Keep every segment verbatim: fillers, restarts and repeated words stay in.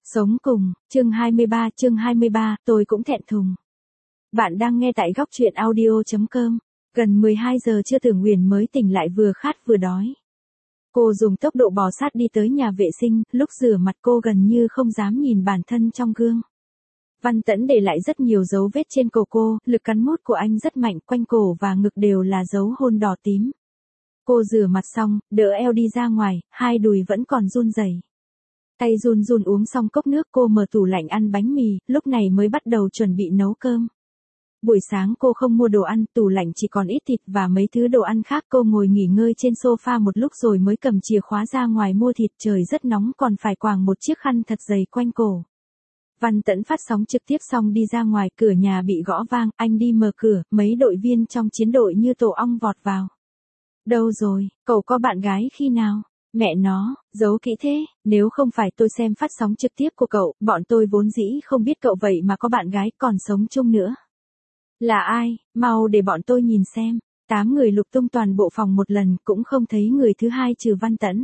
Sống cùng, chương hai mươi ba, chương hai mươi ba, tôi cũng thẹn thùng. Bạn đang nghe tại góc truyện audio chấm com. Gần mười hai giờ trưa Tưởng Nguyền mới tỉnh lại, vừa khát vừa đói. Cô dùng tốc độ bò sát đi tới nhà vệ sinh, lúc rửa mặt cô gần như không dám nhìn bản thân trong gương. Văn Tẫn để lại rất nhiều dấu vết trên cổ cô, lực cắn mút của anh rất mạnh, quanh cổ và ngực đều là dấu hôn đỏ tím. Cô rửa mặt xong, đỡ eo đi ra ngoài, hai đùi vẫn còn run rẩy. Tay run run uống xong cốc nước, cô mở tủ lạnh ăn bánh mì, lúc này mới bắt đầu chuẩn bị nấu cơm. Buổi sáng cô không mua đồ ăn, tủ lạnh chỉ còn ít thịt và mấy thứ đồ ăn khác. Cô ngồi nghỉ ngơi trên sofa một lúc rồi mới cầm chìa khóa ra ngoài mua thịt. Trời rất nóng còn phải quàng một chiếc khăn thật dày quanh cổ. Văn Tẫn phát sóng trực tiếp xong đi ra ngoài, cửa nhà bị gõ vang, anh đi mở cửa, mấy đội viên trong chiến đội như tổ ong vọt vào. Đâu rồi, cậu có bạn gái khi nào? Mẹ nó, giấu kỹ thế, nếu không phải tôi xem phát sóng trực tiếp của cậu, bọn tôi vốn dĩ không biết cậu vậy mà có bạn gái còn sống chung nữa. Là ai, mau để bọn tôi nhìn xem. Tám người lục tung toàn bộ phòng một lần, cũng không thấy người thứ hai trừ Văn Tẫn.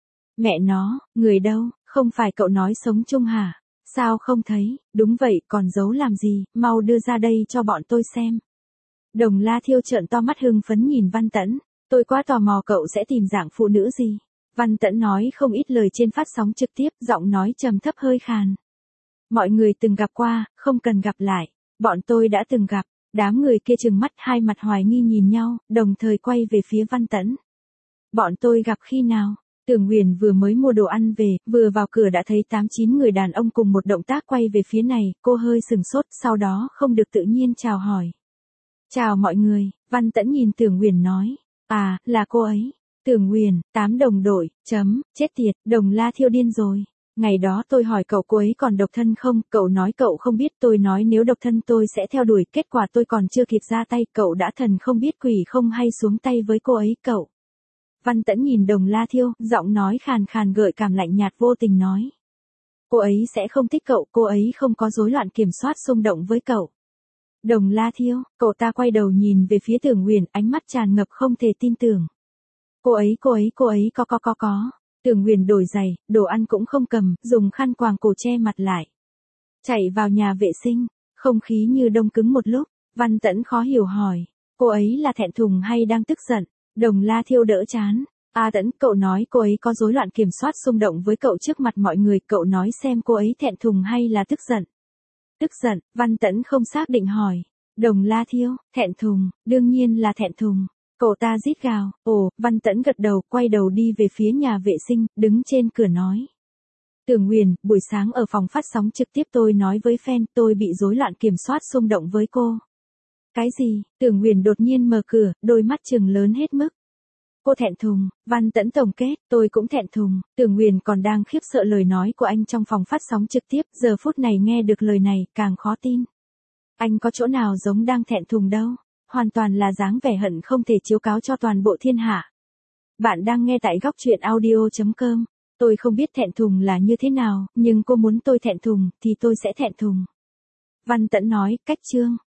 Mẹ nó, người đâu, không phải cậu nói sống chung hả? Sao không thấy, đúng vậy, còn giấu làm gì, mau đưa ra đây cho bọn tôi xem. Đồng La Thiêu trợn to mắt hưng phấn nhìn Văn Tẫn, tôi quá tò mò cậu sẽ tìm dạng phụ nữ gì. Văn Tẫn nói không ít lời trên phát sóng trực tiếp, giọng nói trầm thấp hơi khàn. Mọi người từng gặp qua, không cần gặp lại. Bọn tôi đã từng gặp. Đám người kia trừng mắt, hai mặt hoài nghi nhìn nhau, đồng thời quay về phía Văn Tẫn. Bọn tôi gặp khi nào? Tưởng Nguyền vừa mới mua đồ ăn về, vừa vào cửa đã thấy tám chín người đàn ông cùng một động tác quay về phía này, cô hơi sừng sốt, sau đó không được tự nhiên chào hỏi. Chào mọi người, Văn Tẫn nhìn Tưởng Nguyền nói. À, là cô ấy. Tưởng Nguyền, tám đồng đội, chấm, chết tiệt, Đồng La Thiêu điên rồi. Ngày đó tôi hỏi cậu cô ấy còn độc thân không, cậu nói cậu không biết, tôi nói nếu độc thân tôi sẽ theo đuổi, kết quả tôi còn chưa kịp ra tay, cậu đã thần không biết quỷ không hay xuống tay với cô ấy, cậu. Văn Tẫn nhìn Đồng La Thiêu, giọng nói khàn khàn gợi cảm lạnh nhạt vô tình nói. Cô ấy sẽ không thích cậu, cô ấy không có rối loạn kiểm soát xung động với cậu. Đồng La Thiêu, cậu ta quay đầu nhìn về phía Tưởng Nguyền, ánh mắt tràn ngập không thể tin tưởng. Cô ấy, cô ấy, cô ấy có có có có. Tưởng Nguyền đổi giày, đồ ăn cũng không cầm, dùng khăn quàng cổ che mặt lại. Chạy vào nhà vệ sinh, không khí như đông cứng một lúc, Văn Tẫn khó hiểu hỏi. Cô ấy là thẹn thùng hay đang tức giận? Đồng La Thiêu đỡ chán. A Tẫn, cậu nói cô ấy có rối loạn kiểm soát xung động với cậu trước mặt mọi người, cậu nói xem cô ấy thẹn thùng hay là tức giận? Tức giận, Văn Tẫn không xác định hỏi. Đồng La Thiêu, thẹn thùng, đương nhiên là thẹn thùng. Cậu ta rít gào, ồ, Văn Tẫn gật đầu, quay đầu đi về phía nhà vệ sinh, đứng trên cửa nói. Tưởng Nguyền, buổi sáng ở phòng phát sóng trực tiếp tôi nói với fan, tôi bị rối loạn kiểm soát xung động với cô. Cái gì? Tưởng Nguyền đột nhiên mở cửa, đôi mắt trừng lớn hết mức. Cô thẹn thùng, Văn Tẫn tổng kết, tôi cũng thẹn thùng. Tưởng Nguyền còn đang khiếp sợ lời nói của anh trong phòng phát sóng trực tiếp, giờ phút này nghe được lời này, càng khó tin. Anh có chỗ nào giống đang thẹn thùng đâu. Hoàn toàn là dáng vẻ hận không thể chiếu cáo cho toàn bộ thiên hạ. Bạn đang nghe tại góc truyện audio chấm com. Tôi không biết thẹn thùng là như thế nào, nhưng cô muốn tôi thẹn thùng, thì tôi sẽ thẹn thùng. Văn Tẫn nói, cách chương.